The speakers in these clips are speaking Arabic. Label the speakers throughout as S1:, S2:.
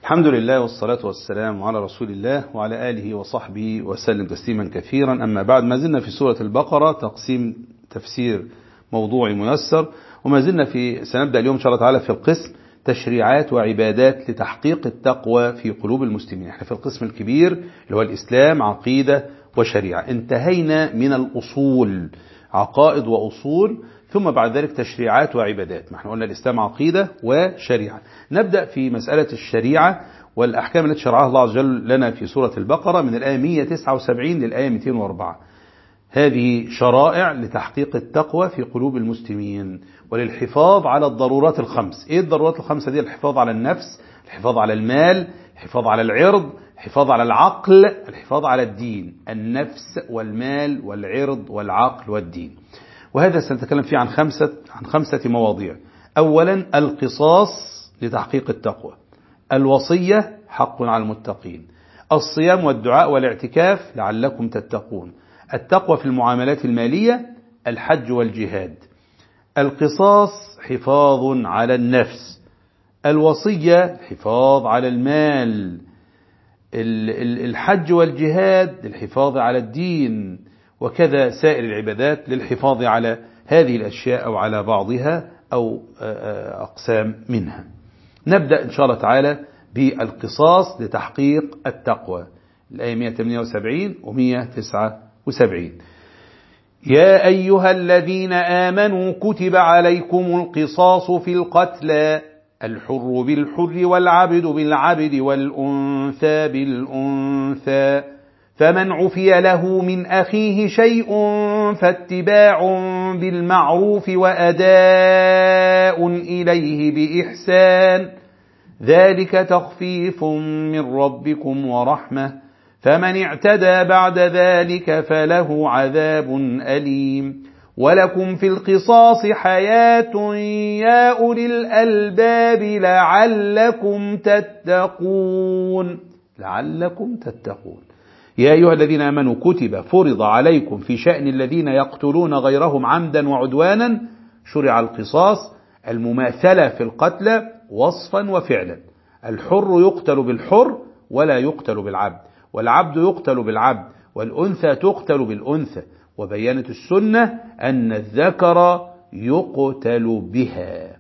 S1: الحمد لله والصلاة والسلام على رسول الله وعلى آله وصحبه وسلم تسليما كثيرا. أما بعد، ما زلنا في سورة البقرة تقسيم تفسير موضوعي ميسر، وما زلنا سنبدأ اليوم إن شاء الله تعالى في القسم تشريعات وعبادات لتحقيق التقوى في قلوب المسلمين. احنا في القسم الكبير اللي هو الإسلام عقيدة وشريعة. انتهينا من الأصول، عقائد وأصول، ثم بعد ذلك تشريعات وعبادات. ما احنا قلنا الإسلام عقيدة وشريعة. نبدأ في مسألة الشريعة والأحكام التي شرعها الله عز وجل لنا في سورة البقرة من الآية 179 للآية 204. هذه شرائع لتحقيق التقوى في قلوب المسلمين وللحفاظ على الضرورات الخمس. ايه الضرورات الخمسة دي؟ الحفاظ على النفس، الحفاظ على المال، الحفاظ على العرض، الحفاظ على العقل، الحفاظ على الدين. النفس والمال والعرض والعقل والدين. وهذا سنتكلم فيه عن خمسة مواضيع. أولا القصاص لتحقيق التقوى، الوصية حق على المتقين، الصيام والدعاء والاعتكاف لعلكم تتقون، التقوى في المعاملات المالية، الحج والجهاد. القصاص حفاظ على النفس، الوصية حفاظ على المال، الحج والجهاد للحفاظ على الدين، وكذا سائر العبادات للحفاظ على هذه الأشياء أو على بعضها أو أقسام منها. نبدأ إن شاء الله تعالى بالقصاص لتحقيق التقوى، الآية 178 و 179. يا أيها الذين آمنوا كتب عليكم القصاص في القتلى، الحر بالحر والعبد بالعبد والأنثى بالأنثى، فمن عفي له من أخيه شيء فاتباع بالمعروف وأداء إليه بإحسان، ذلك تخفيف من ربكم ورحمة، فمن اعتدى بعد ذلك فله عذاب أليم، ولكم في القصاص حياة يا أولي الألباب لعلكم تتقون. لعلكم تتقون. يا أيها الذين آمنوا كتب فرض عليكم في شأن الذين يقتلون غيرهم عمدا وعدوانا شرع القصاص، المماثلة في القتل وصفا وفعلا. الحر يقتل بالحر ولا يقتل بالعبد، والعبد يقتل بالعبد، والأنثى تقتل بالأنثى. وبيانت السنة أن الذكر يقتل بها،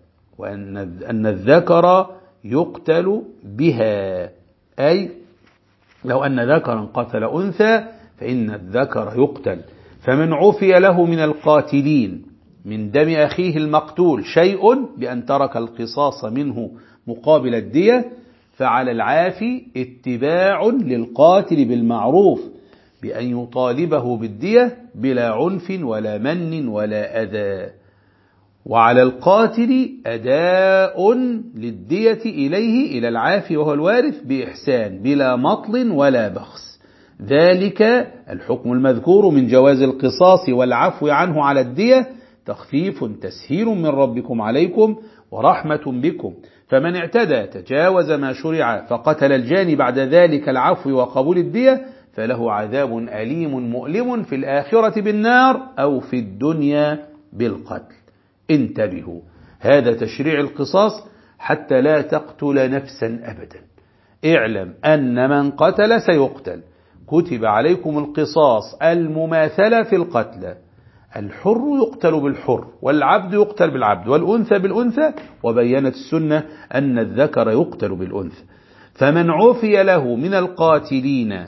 S1: وأن الذكر يقتل بها، أي لو أن ذكرا قتل أنثى فإن الذكر يقتل. فمن عفي له من القاتلين من دم أخيه المقتول شيء بأن ترك القصاص منه مقابل الدية، فعلى العافي اتباع للقاتل بالمعروف بأن يطالبه بالدية بلا عنف ولا من ولا أذى، وعلى القاتل أداء للدية إليه إلى العافي وهو الوارث بإحسان بلا مطل ولا بخس. ذلك الحكم المذكور من جواز القصاص والعفو عنه على الدية تخفيف تسهيل من ربكم عليكم ورحمة بكم، فمن اعتدى تجاوز ما شرع فقتل الجاني بعد ذلك العفو وقبول الدية فله عذاب أليم مؤلم في الآخرة بالنار أو في الدنيا بالقتل. انتبهوا، هذا تشريع القصاص حتى لا تقتل نفسا أبدا. اعلم أن من قتل سيقتل. كتب عليكم القصاص المماثلة في القتل، الحر يقتل بالحر والعبد يقتل بالعبد والأنثى بالأنثى، وبينت السنة أن الذكر يقتل بالأنثى. فمن عفي له من القاتلين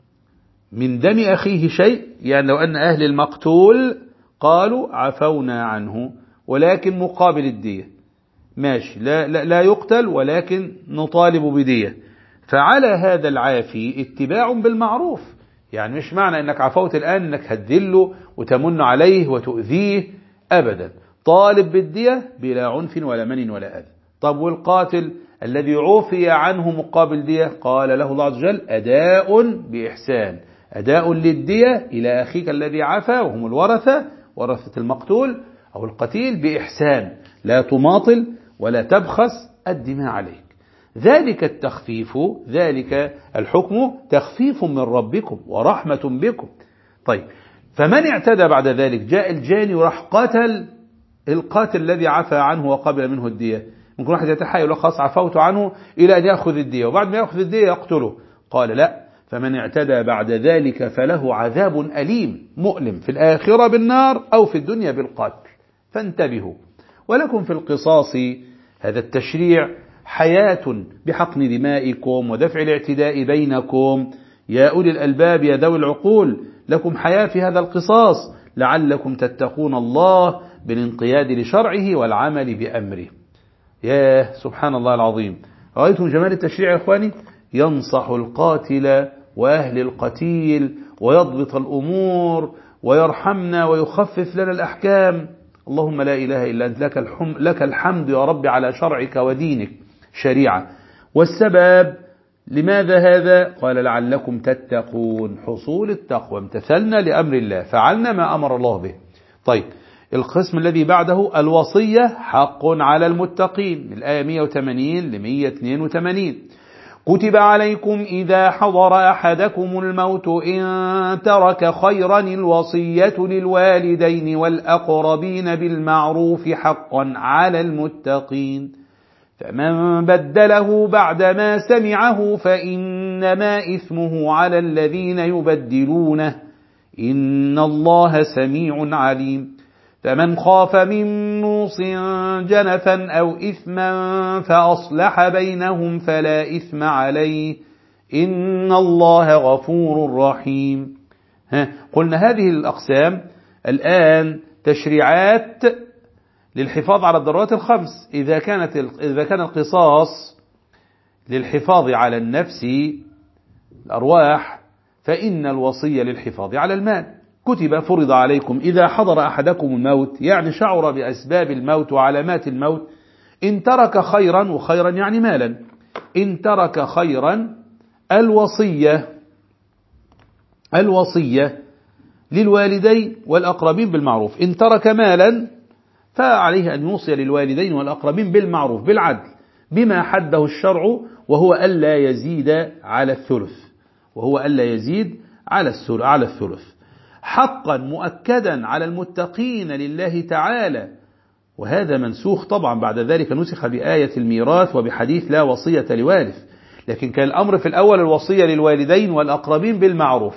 S1: من دم أخيه شيء، يعني لو أن أهل المقتول قالوا عفونا عنه ولكن مقابل الدية ماشي، لا يقتل ولكن نطالب بدية، فعلى هذا العافي اتباع بالمعروف. يعني مش معنى انك عفوت الآن انك هتذله وتمن عليه وتؤذيه أبدا، طالب بالدية بلا عنف ولا من ولا أذى. طب والقاتل الذي عفي عنه مقابل دية، قال له الله عز وجل أداء بإحسان، أداء للدية إلى أخيك الذي عفى وهم الورثة، ورثة المقتول أو القتيل، بإحسان، لا تماطل ولا تبخس الدماء عليك. ذلك التخفيف، ذلك الحكم تخفيف من ربكم ورحمة بكم. طيب، فمن اعتدى بعد ذلك، جاء الجاني وراح قتل القاتل الذي عفى عنه وقبل منه الدية، ممكن واحد يتحايل يقول خلاص عفوت عنه إلى أن يأخذ الدية، وبعد ما يأخذ الدية يقتله. قال لا، فمن اعتدى بعد ذلك فله عذاب أليم مؤلم في الآخرة بالنار أو في الدنيا بالقتل. فانتبهوا. ولكم في القصاص، هذا التشريع، حياة بحقن دمائكم ودفع الاعتداء بينكم. يا أولي الألباب يا ذوي العقول، لكم حياة في هذا القصاص لعلكم تتقون الله بالانقياد لشرعه والعمل بأمره. يا سبحان الله العظيم، رأيتم جمال التشريع يا إخواني؟ ينصح القاتل وأهل القتيل ويضبط الأمور ويرحمنا ويخفف لنا الأحكام. اللهم لا إله إلا أنت، لك الحمد يا رب على شرعك ودينك شريعة. والسبب لماذا هذا؟ قال لعلكم تتقون، حصول التقوى، امتثلنا لأمر الله، فعلنا ما أمر الله به. طيب، القسم الذي بعده الوصية حق على المتقين، الآية 180 ل 182. كتب عليكم إذا حضر أحدكم الموت إن ترك خيرا الوصية للوالدين والأقربين بالمعروف حقا على المتقين، فمن بدله بعدما سمعه فإنما إثمه على الذين يبدلونه، إن الله سميع عليم. فمن خاف من موص جنفا أو إثما فأصلح بينهم فلا إثم عليه، إن الله غفور رحيم. قلنا هذه الأقسام الآن تشريعات للحفاظ على الضرورات الخمس. إذا كان القصاص للحفاظ على النفس الأرواح، فإن الوصية للحفاظ على المال. كتب فرض عليكم إذا حضر أحدكم الموت، يعني شعر بأسباب الموت وعلامات الموت، إن ترك خيرا، وخيرا يعني مالا، إن ترك خيرا الوصية للوالدين والأقربين بالمعروف. إن ترك مالا فعليه أن يوصي للوالدين والأقربين بالمعروف بالعدل بما حده الشرع، وهو ألا يزيد على الثلث، حقا مؤكدا على المتقين لله تعالى. وهذا منسوخ طبعا، بعد ذلك نسخ بآية الميراث وبحديث لا وصية لوارث. لكن كان الأمر في الأول الوصية للوالدين والأقربين بالمعروف،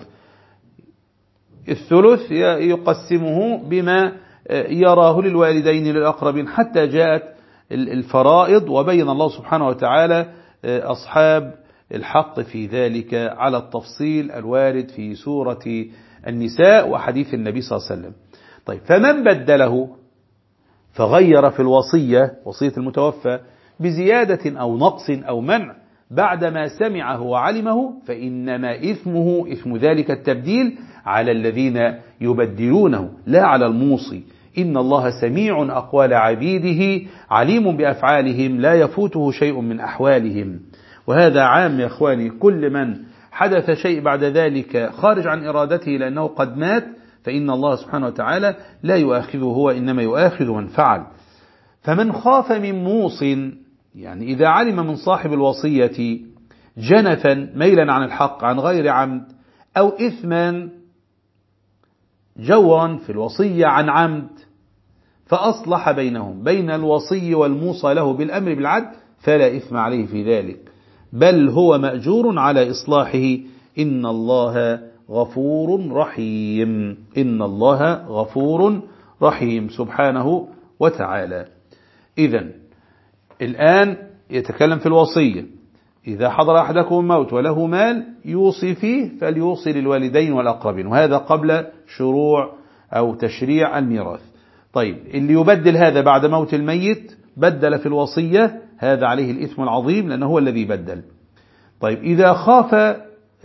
S1: الثلث يقسمه بما يراه للوالدين للأقربين، حتى جاءت الفرائض وبين الله سبحانه وتعالى أصحاب الحق في ذلك على التفصيل الوارد في سورة النساء وحديث النبي صلى الله عليه وسلم. طيب، فمن بدله فغير في الوصية، وصية المتوفى، بزيادة أو نقص أو منع بعدما سمعه وعلمه، فإنما إثم ذلك التبديل على الذين يبدلونه لا على الموصي. إن الله سميع أقوال عبيده عليم بأفعالهم لا يفوته شيء من أحوالهم. وهذا عام يا إخواني، كل من حدث شيء بعد ذلك خارج عن إرادته لأنه قد مات، فإن الله سبحانه وتعالى لا يؤاخذه هو، إنما يؤاخذ من فعل. فمن خاف من موص، يعني إذا علم من صاحب الوصية جنفا ميلا عن الحق عن غير عمد، أو إثما جورا في الوصية عن عمد، فأصلح بينهم بين الوصي والموصى له بالأمر بالعدل، فلا إثم عليه في ذلك، بل هو مأجور على إصلاحه. إن الله غفور رحيم، إن الله غفور رحيم سبحانه وتعالى. إذن الآن يتكلم في الوصية. إذا حضر أحدكم الموت وله مال يوصي فيه فليوصي للوالدين والأقربين، وهذا قبل شروع أو تشريع الميراث. طيب، اللي يبدل هذا بعد موت الميت، بدل في الوصية، هذا عليه الإثم العظيم لأنه هو الذي بدل. طيب، إذا خاف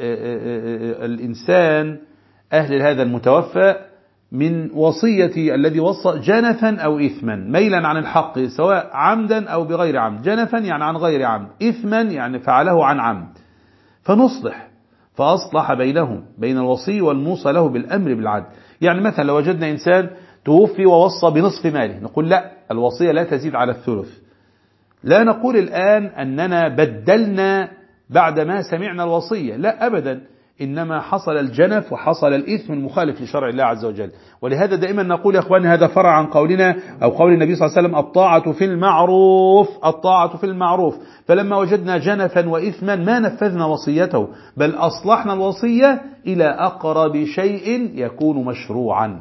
S1: الإنسان أهل هذا المتوفى من وصية الذي وصى جنفا أو إثما ميلا عن الحق، سواء عمدا أو بغير عمد، جنفا يعني عن غير عمد، إثما يعني فعله عن عمد، فنصلح، فأصلح بينهم بين الوصي والموصى له بالأمر بالعدل. يعني مثلا لو وجدنا إنسان توفي ووصى بنصف ماله، نقول لا، الوصية لا تزيد على الثلث. لا نقول الآن أننا بدلنا بعدما سمعنا الوصية، لا أبدا، إنما حصل الجنف وحصل الإثم المخالف لشرع الله عز وجل. ولهذا دائما نقول يا أخواني هذا فرع عن قولنا أو قول النبي صلى الله عليه وسلم الطاعة في المعروف، الطاعة في المعروف. فلما وجدنا جنفا وإثما ما نفذنا وصيته، بل أصلحنا الوصية إلى أقرب شيء يكون مشروعا.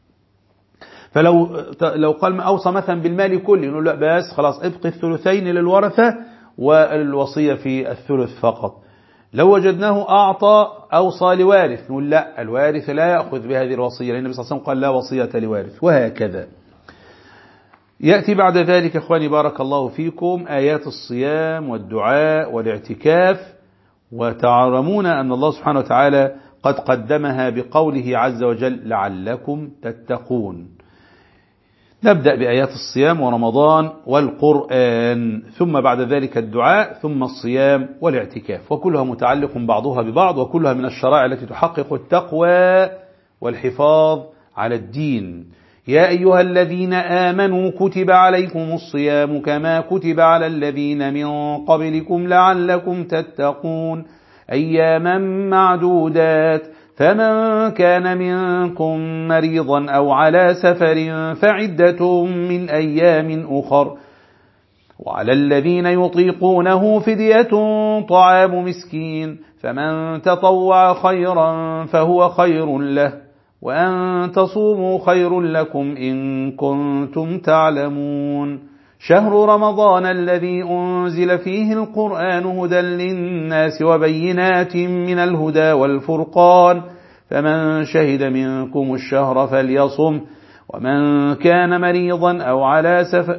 S1: فلو قال ما أوصى مثلا بالمال كله، نقول لا بس خلاص ابقي الثلثين للورثة والوصية في الثلث فقط. لو وجدناه أعطى أوصى لوارث، نقول لا الوارث لا يأخذ بهذه الوصية، لأن النبي صلى الله عليه وسلم قال لا وصية لوارث، وهكذا. يأتي بعد ذلك إخواني بارك الله فيكم آيات الصيام والدعاء والاعتكاف، وتعلمون أن الله سبحانه وتعالى قد قدمها بقوله عز وجل لعلكم تتقون. نبدأ بآيات الصيام ورمضان والقرآن، ثم بعد ذلك الدعاء، ثم الصيام والاعتكاف، وكلها متعلق بعضها ببعض، وكلها من الشرائع التي تحقق التقوى والحفاظ على الدين. يا أيها الذين آمنوا كتب عليكم الصيام كما كتب على الذين من قبلكم لعلكم تتقون أياما معدودات، فمن كان منكم مريضا أو على سفر فعدة من أيام أخر، وعلى الذين يطيقونه فدية طعام مسكين، فمن تطوع خيرا فهو خير له، وأن تصوموا خير لكم إن كنتم تعلمون. شهر رمضان الذي أنزل فيه القرآن هدى للناس وبينات من الهدى والفرقان، فمن شهد منكم الشهر فليصم، ومن كان مريضا أو على سفر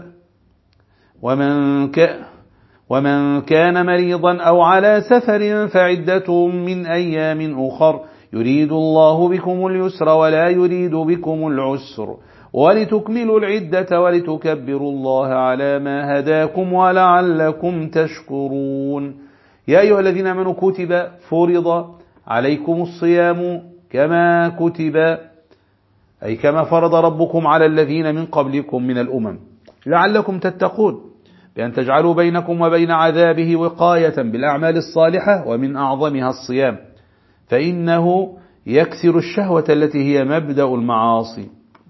S1: فعدة من أيام أخر، يريد الله بكم اليسر ولا يريد بكم العسر، ولتكملوا العدة ولتكبروا الله على ما هداكم ولعلكم تشكرون. يا أيها الذين آمنوا كتب فرض عليكم الصيام كما كتب أي كما فرض ربكم على الذين من قبلكم من الأمم لعلكم تتقون، بأن تجعلوا بينكم وبين عذابه وقاية بالأعمال الصالحة، ومن أعظمها الصيام، فإنه يكسر الشهوة التي هي مبدأ المعاصي.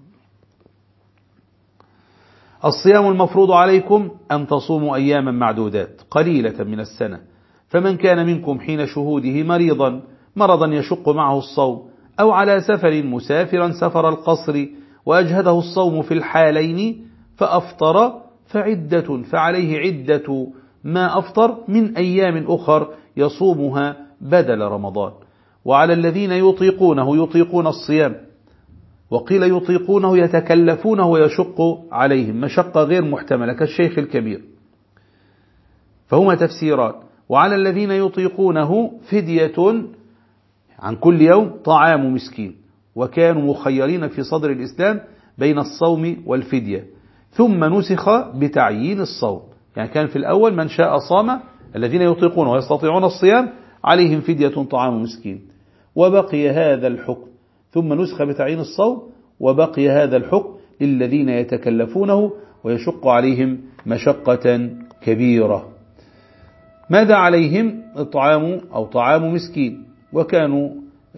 S1: الصيام المفروض عليكم أن تصوموا أياما معدودات قليلة من السنة، فمن كان منكم حين شهوده مرضا يشق معه الصوم، أو على سفر مسافرا سفر القصر وأجهده الصوم في الحالين فأفطر فعليه عدة ما أفطر من أيام أخر يصومها بدل رمضان. وعلى الذين يطيقون الصيام، وقيل يطيقونه يتكلفونه ويشق عليهم مشقة غير محتملة كالشيخ الكبير، فهما تفسيران. وعلى الذين يطيقونه فدية عن كل يوم طعام مسكين، وكانوا مخيرين في صدر الإسلام بين الصوم والفدية، ثم نسخ بتعيين الصوم، يعني كان في الأول من شاء صام، الذين يطيقون ويستطيعون الصيام عليهم فدية طعام مسكين، وبقي هذا الحكم، ثم نسخ بتعيين الصوم وبقي هذا الحكم للذين يتكلفونه ويشق عليهم مشقة كبيرة. ماذا عليهم؟ طعام مسكين، وكانوا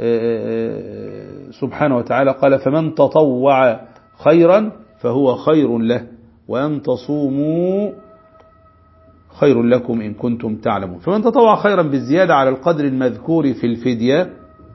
S1: سبحانه وتعالى قال فمن تطوع خيرا فهو خير له، وأن تصوموا خير لكم إن كنتم تعلمون. فمن تطوع خيرا بالزيادة على القدر المذكور في الفدية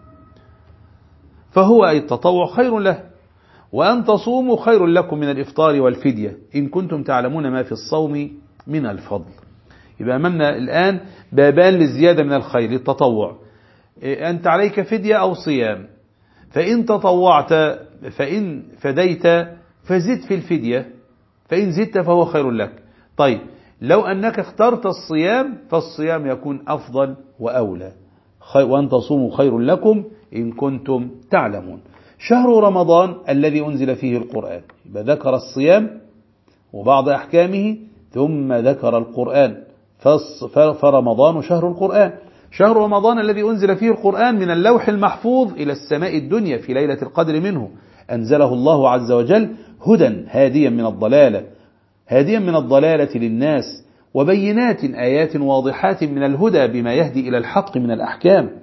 S1: فهو أي التطوع خير له، وأن تصوموا خير لكم من الإفطار والفدية إن كنتم تعلمون ما في الصوم من الفضل. يبقى أمامنا الآن بابان للزيادة من الخير للتطوع، أنت عليك فدية أو صيام، فإن تطوعت فإن فديت فزد في الفدية، فإن زدت فهو خير لك. طيب لو أنك اخترت الصيام فالصيام يكون أفضل وأولى، وأن تصوموا خير لكم إن كنتم تعلمون. شهر رمضان الذي أنزل فيه القرآن، ذكر الصيام وبعض أحكامه ثم ذكر القرآن، فرمضان شهر القرآن. شهر رمضان الذي أنزل فيه القرآن من اللوح المحفوظ إلى السماء الدنيا في ليلة القدر منه، أنزله الله عز وجل هدى هاديا من الضلالة للناس، وبينات آيات واضحات من الهدى بما يهدي إلى الحق من الأحكام،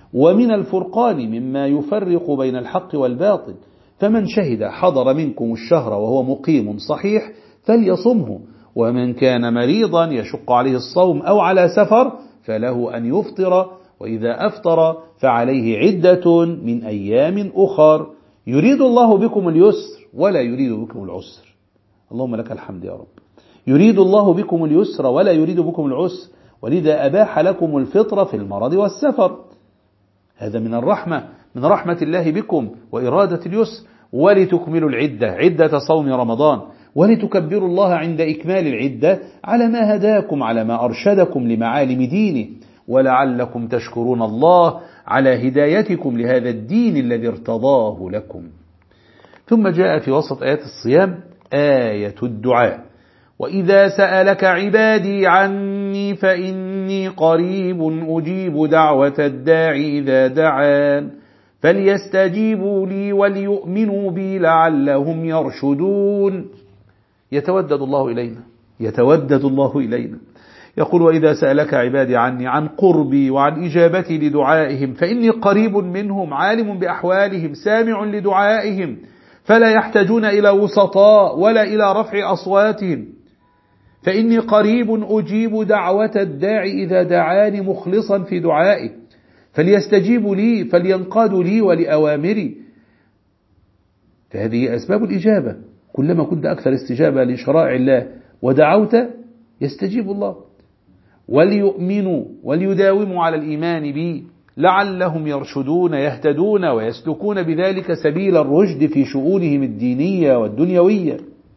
S1: ومن الفرقان مما يفرق بين الحق والباطل، فمن شهد حضر منكم الشهر وهو مقيم صحيح فليصمه، ومن كان مريضا يشق عليه الصوم أو على سفر فله أن يفطر، وإذا أفطر فعليه عدة من أيام أخر، يريد الله بكم اليسر ولا يريد بكم العسر. اللهم لك الحمد يا رب. يريد الله بكم اليسر ولا يريد بكم العسر، ولذا أباح لكم الفطر في المرض والسفر. هذا من الرحمة، من رحمة الله بكم وإرادة اليسر. ولتكملوا العدة، عدة صوم رمضان، ولتكبروا الله عند إكمال العدة على ما هداكم، على ما أرشدكم لمعالم دينه، ولعلكم تشكرون الله على هدايتكم لهذا الدين الذي ارتضاه لكم. ثم جاء في وسط آيات الصيام آية الدعاء: وإذا سألك عبادي عني فإني قريب أجيب دعوة الداعي إذا دعان فليستجيبوا لي وليؤمنوا بي لعلهم يرشدون. يتودد الله إلينا، يتودد الله إلينا، يقول: وإذا سألك عبادي عني، عن قربي وعن إجابتي لدعائهم، فإني قريب منهم عالم بأحوالهم سامع لدعائهم، فلا يحتاجون إلى وسطاء ولا إلى رفع أصواتهم، فإني قريب أجيب دعوة الداعي إذا دعاني مخلصا في دعائه، فليستجيبوا لي فلينقادوا لي ولأوامري. فهذه أسباب الإجابة، كلما كنت أكثر استجابة لشرائع الله ودعوت يستجيب الله. وليؤمنوا وليداوموا على الإيمان بي لعلهم يرشدون، يهتدون ويسلكون بذلك سبيل الرشد في شؤونهم الدينية والدنيوية.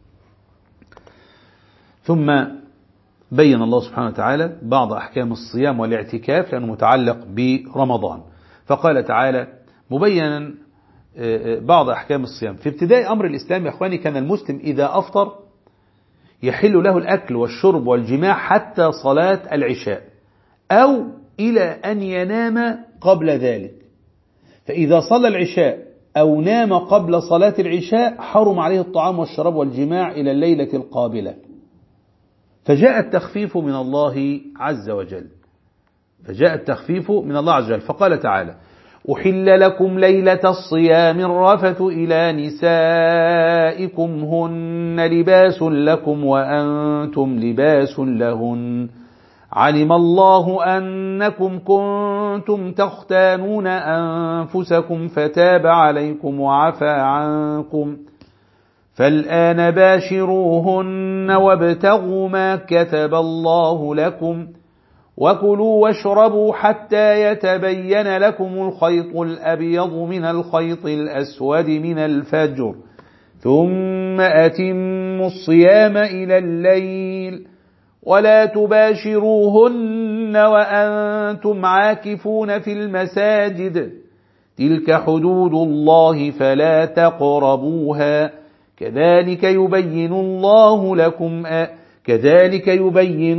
S1: ثم بين الله سبحانه وتعالى بعض أحكام الصيام والاعتكاف لأنه متعلق برمضان، فقال تعالى مبينا بعض أحكام الصيام. في ابتداء أمر الإسلام يا أخواني كان المسلم إذا أفطر يحل له الأكل والشرب والجماع حتى صلاة العشاء أو إلى أن ينام قبل ذلك، فإذا صلى العشاء أو نام قبل صلاة العشاء حرم عليه الطعام والشراب والجماع إلى الليلة القابلة. فجاء التخفيف من الله عز وجل، فجاء التخفيف من الله عز وجل، فقال تعالى: أحل لكم ليلة الصيام الرفث إلى نسائكم هن لباس لكم وأنتم لباس لهن علم الله أنكم كنتم تختانون أنفسكم فتاب عليكم وعفى عنكم فالآن باشروهن وابتغوا ما كتب الله لكم وكلوا واشربوا حتى يتبين لكم الخيط الأبيض من الخيط الأسود من الفجر ثم أتموا الصيام إلى الليل ولا تباشروهن وأنتم عاكفون في المساجد تلك حدود الله فلا تقربوها كذلك يبين الله لكم كذلك يبين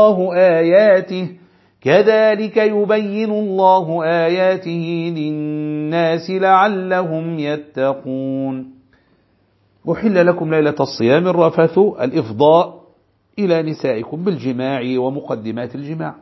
S1: الله آياته للناس لعلهم يتقون. أحل لكم ليلة الصيام الرفث الإفضاء إلى نسائكم بالجماع ومقدمات الجماع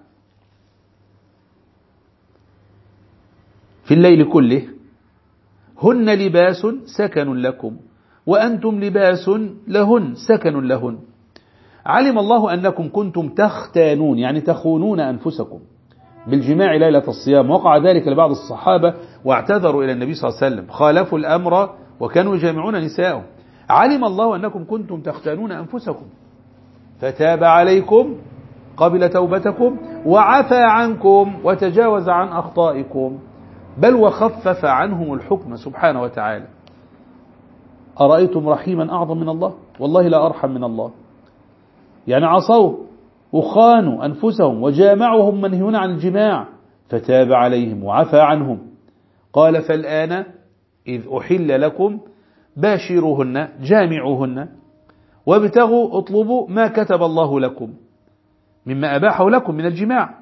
S1: في الليل كله، هن لباس سكن لكم وأنتم لباس لهن سكن لهن. علم الله أنكم كنتم تختانون يعني تخونون أنفسكم بالجماع ليلة الصيام، وقع ذلك لبعض الصحابة واعتذروا إلى النبي صلى الله عليه وسلم، خالفوا الأمر وكانوا يجامعون نساءهم. علم الله أنكم كنتم تختانون أنفسكم فتاب عليكم قبل توبتكم وعفى عنكم وتجاوز عن أخطائكم بل وخفف عنهم الحكم سبحانه وتعالى. أرأيتم رحيما أعظم من الله؟ والله لا أرحم من الله. يعني عصوا وخانوا أنفسهم وجامعهم منهون عن الجماع فتاب عليهم وعفى عنهم. قال فالآن إذ أحل لكم باشروهن جامعوهن وابتغوا اطلبوا ما كتب الله لكم مما أباحه لكم من الجماع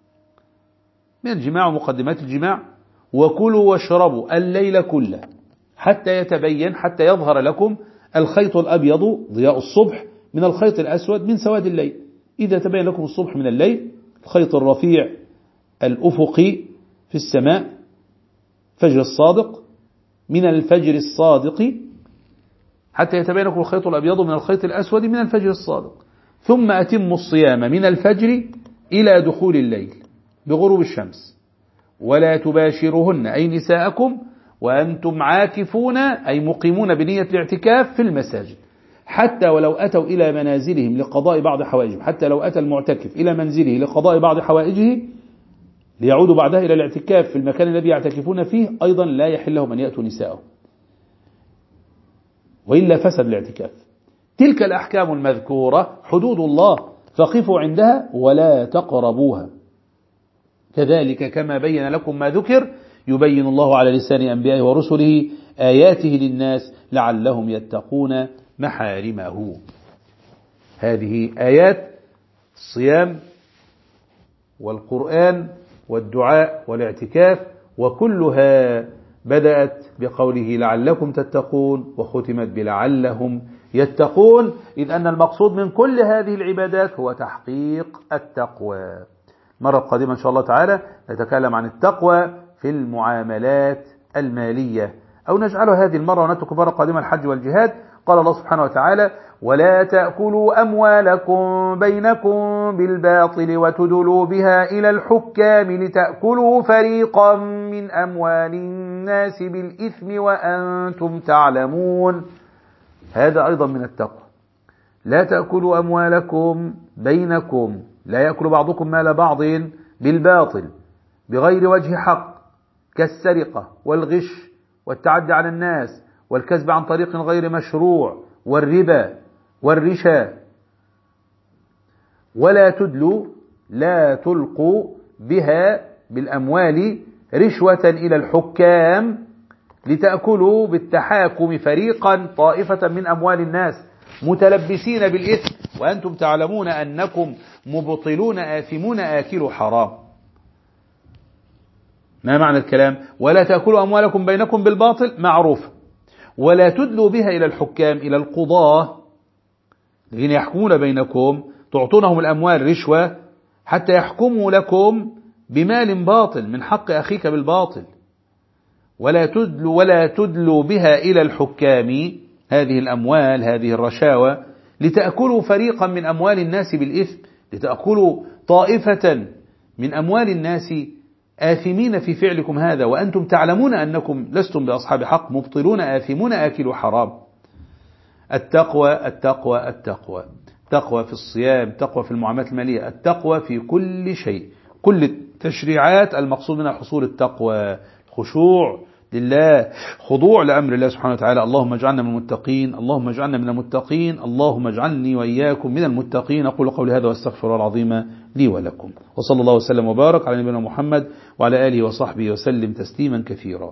S1: ومقدمات الجماع وكلوا واشربوا الليل كله حتى يتبين حتى يظهر لكم الخيط الأبيض ضياء الصبح من الخيط الأسود من سواد الليل. إذا تبين لكم الصبح من الليل الخيط الرفيع الأفقي في السماء فجر الصادق من الفجر الصادق حتى يتبين لكم الخيط الأبيض من الخيط الأسود من الفجر الصادق، ثم أتموا الصيام من الفجر إلى دخول الليل بغروب الشمس، ولا تباشرهن أي نساءكم وأنتم عاكفون أي مقيمون بنية الاعتكاف في المساجد، حتى ولو أتوا إلى منازلهم لقضاء بعض حوائجهم، حتى لو أتى المعتكف إلى منزله لقضاء بعض حوائجه ليعودوا بعدها إلى الاعتكاف في المكان الذي يعتكفون فيه، أيضا لا يحل لهم أن يأتوا نساءهم وإلا فسد الاعتكاف. تلك الأحكام المذكورة حدود الله فقفوا عندها ولا تقربوها، كذلك كما بين لكم ما ذكر يبين الله على لسان أنبيائه ورسله آياته للناس لعلهم يتقون محارمه. هذه آيات الصيام والقرآن والدعاء والاعتكاف، وكلها بدأت بقوله لعلكم تتقون وختمت بلعلهم يتقون، إذ أن المقصود من كل هذه العبادات هو تحقيق التقوى. مرة قادمة إن شاء الله تعالى نتكلم عن التقوى في المعاملات المالية، أو نجعل هذه المرة ونترك مرة قادمة الحج والجهاد. قال الله سبحانه وتعالى ولا تأكلوا أموالكم بينكم بالباطل وتدلوا بها إلى الحكام لتأكلوا فريقا من أموال الناس بالإثم وأنتم تعلمون. هذا أيضا من التقوى. لا تأكلوا أموالكم بينكم، لا يأكل بعضكم مال بعض بالباطل بغير وجه حق، كالسرقة والغش والتعدي على الناس والكسب عن طريق غير مشروع والربا والرشا. ولا تدلوا، لا تلقوا بها بالأموال رشوة إلى الحكام لتأكلوا بالتحاكم فريقا طائفة من أموال الناس متلبسين بالإثم وأنتم تعلمون أنكم مبطلون آثمون آكل حرام. ما معنى الكلام؟ ولا تأكلوا أموالكم بينكم بالباطل معروف، ولا تدلوا بها إلى الحكام إلى القضاة الذين يحكمون بينكم، تعطونهم الأموال رشوة حتى يحكموا لكم بمال باطل من حق أخيك بالباطل. ولا تدلوا بها إلى الحكام، هذه الأموال هذه الرشاوى، لتأكلوا فريقا من أموال الناس بالإثم، لتأكلوا طائفة من أموال الناس آثمين في فعلكم هذا وأنتم تعلمون أنكم لستم بأصحاب حق مبطلون آثمون آكلوا حرام. التقوى التقوى التقوى، تقوى في الصيام، تقوى في المعاملات المالية، التقوى في كل شيء، كل التشريعات المقصود منها حصول التقوى، خشوع لله، خضوع لأمر الله سبحانه وتعالى. اللهم اجعلنا من المتقين، اللهم اجعلنا من المتقين، اللهم اجعلني وإياكم من المتقين. أقول قولي هذا واستغفر الله العظيم لي ولكم، وصلى الله وسلم وبارك على نبينا محمد وعلى آله وصحبه وسلم تسليما كثيرا.